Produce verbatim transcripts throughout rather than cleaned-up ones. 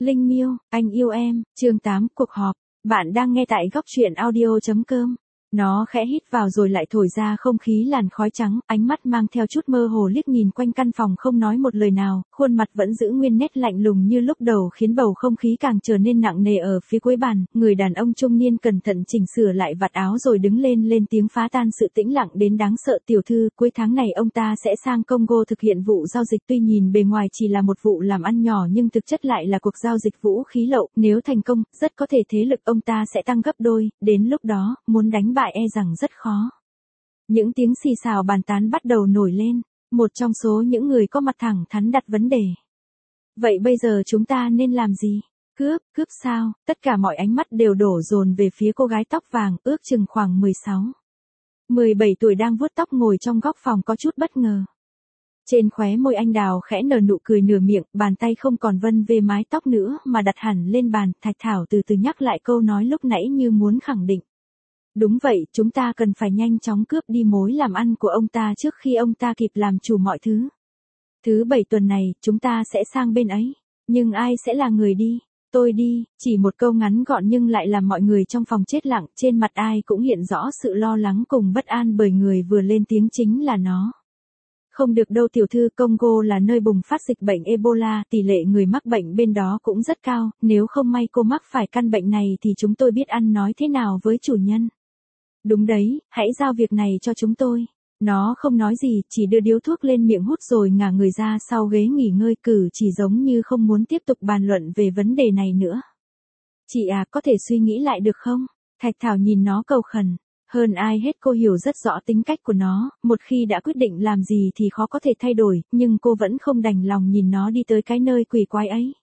Linh Miêu, anh yêu em, chương tám, cuộc họp. Bạn đang nghe tại góc truyện audio chấm com. Nó khẽ hít vào rồi lại thổi ra không khí làn khói trắng, ánh mắt mang theo chút mơ hồ liếc nhìn quanh căn phòng không nói một lời nào, khuôn mặt vẫn giữ nguyên nét lạnh lùng như lúc đầu khiến bầu không khí càng trở nên nặng nề ở phía cuối bàn. Người đàn ông trung niên cẩn thận chỉnh sửa lại vạt áo rồi đứng lên lên tiếng phá tan sự tĩnh lặng đến đáng sợ. Tiểu thư, cuối tháng này ông ta sẽ sang Congo thực hiện vụ giao dịch, tuy nhìn bề ngoài chỉ là một vụ làm ăn nhỏ nhưng thực chất lại là cuộc giao dịch vũ khí lậu, nếu thành công, rất có thể thế lực ông ta sẽ tăng gấp đôi, đến lúc đó, muốn đánh bại e rằng rất khó. Những tiếng xì xào bàn tán bắt đầu nổi lên, một trong số những người có mặt thẳng thắn đặt vấn đề. Vậy bây giờ chúng ta nên làm gì? Cướp, cướp sao? Tất cả mọi ánh mắt đều đổ dồn về phía cô gái tóc vàng, ước chừng khoảng mười sáu, mười bảy tuổi đang vuốt tóc ngồi trong góc phòng có chút bất ngờ. Trên khóe môi anh đào khẽ nở nụ cười nửa miệng, bàn tay không còn vân về mái tóc nữa mà đặt hẳn lên bàn. Thạch Thảo từ từ nhắc lại câu nói lúc nãy như muốn khẳng định. Đúng vậy, chúng ta cần phải nhanh chóng cướp đi mối làm ăn của ông ta trước khi ông ta kịp làm chủ mọi thứ. Thứ bảy tuần này, chúng ta sẽ sang bên ấy. Nhưng ai sẽ là người đi? Tôi đi, chỉ một câu ngắn gọn nhưng lại làm mọi người trong phòng chết lặng, trên mặt ai cũng hiện rõ sự lo lắng cùng bất an bởi người vừa lên tiếng chính là nó. Không được đâu tiểu thư, Congo là nơi bùng phát dịch bệnh Ebola, tỷ lệ người mắc bệnh bên đó cũng rất cao, nếu không may cô mắc phải căn bệnh này thì chúng tôi biết ăn nói thế nào với chủ nhân. Đúng đấy, hãy giao việc này cho chúng tôi. Nó không nói gì, chỉ đưa điếu thuốc lên miệng hút rồi ngả người ra sau ghế nghỉ ngơi, cử chỉ giống như không muốn tiếp tục bàn luận về vấn đề này nữa. Chị à, có thể suy nghĩ lại được không? Thạch Thảo nhìn nó cầu khẩn. Hơn ai hết cô hiểu rất rõ tính cách của nó, một khi đã quyết định làm gì thì khó có thể thay đổi, nhưng cô vẫn không đành lòng nhìn nó đi tới cái nơi quỷ quái ấy.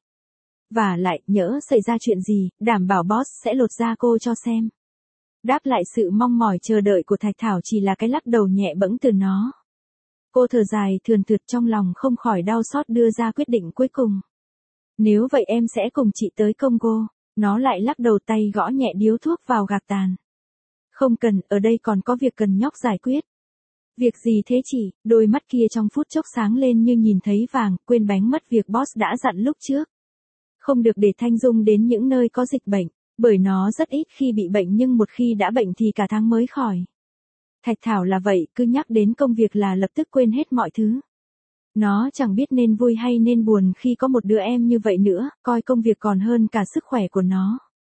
Và lại, nhỡ xảy ra chuyện gì, đảm bảo boss sẽ lột da cô cho xem. Đáp lại sự mong mỏi chờ đợi của Thạch Thảo chỉ là cái lắc đầu nhẹ bẫng từ nó. Cô thở dài thườn thượt trong lòng không khỏi đau xót đưa ra quyết định cuối cùng. Nếu vậy em sẽ cùng chị tới Congo. Nó lại lắc đầu tay gõ nhẹ điếu thuốc vào gạc tàn. Không cần, ở đây còn có việc cần nhóc giải quyết. Việc gì thế chị? Đôi mắt kia trong phút chốc sáng lên như nhìn thấy vàng, quên bánh mất việc boss đã dặn lúc trước. Không được để Thanh Dung đến những nơi có dịch bệnh, bởi nó rất ít khi bị bệnh nhưng một khi đã bệnh thì cả tháng mới khỏi. Thạch Thảo là vậy, cứ nhắc đến công việc là lập tức quên hết mọi thứ. Nó chẳng biết nên vui hay nên buồn khi có một đứa em như vậy nữa, coi công việc còn hơn cả sức khỏe của nó.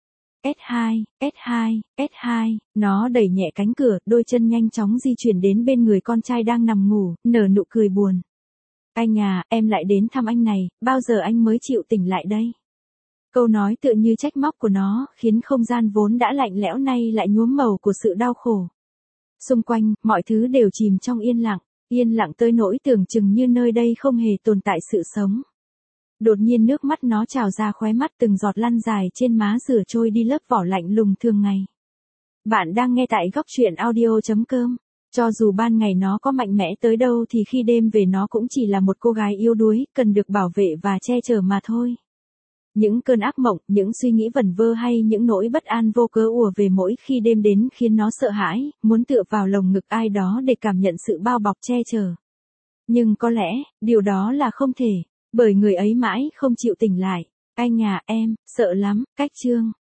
S hai, S hai, S hai, nó đẩy nhẹ cánh cửa, đôi chân nhanh chóng di chuyển đến bên người con trai đang nằm ngủ, nở nụ cười buồn. Anh à, em lại đến thăm anh này, bao giờ anh mới chịu tỉnh lại đây? Câu nói tựa như trách móc của nó, khiến không gian vốn đã lạnh lẽo nay lại nhuốm màu của sự đau khổ. Xung quanh, mọi thứ đều chìm trong yên lặng, yên lặng tới nỗi tưởng chừng như nơi đây không hề tồn tại sự sống. Đột nhiên nước mắt nó trào ra khóe mắt, từng giọt lăn dài trên má rửa trôi đi lớp vỏ lạnh lùng thường ngày. Bạn đang nghe tại góc truyện audio chấm com. Cho dù ban ngày nó có mạnh mẽ tới đâu thì khi đêm về nó cũng chỉ là một cô gái yếu đuối, cần được bảo vệ và che chở mà thôi. Những cơn ác mộng, những suy nghĩ vẩn vơ hay những nỗi bất an vô cớ ùa về mỗi khi đêm đến khiến nó sợ hãi, muốn tựa vào lồng ngực ai đó để cảm nhận sự bao bọc che chở. Nhưng có lẽ, điều đó là không thể. Bởi người ấy mãi không chịu tỉnh lại. Anh à, em, sợ lắm. Cách chương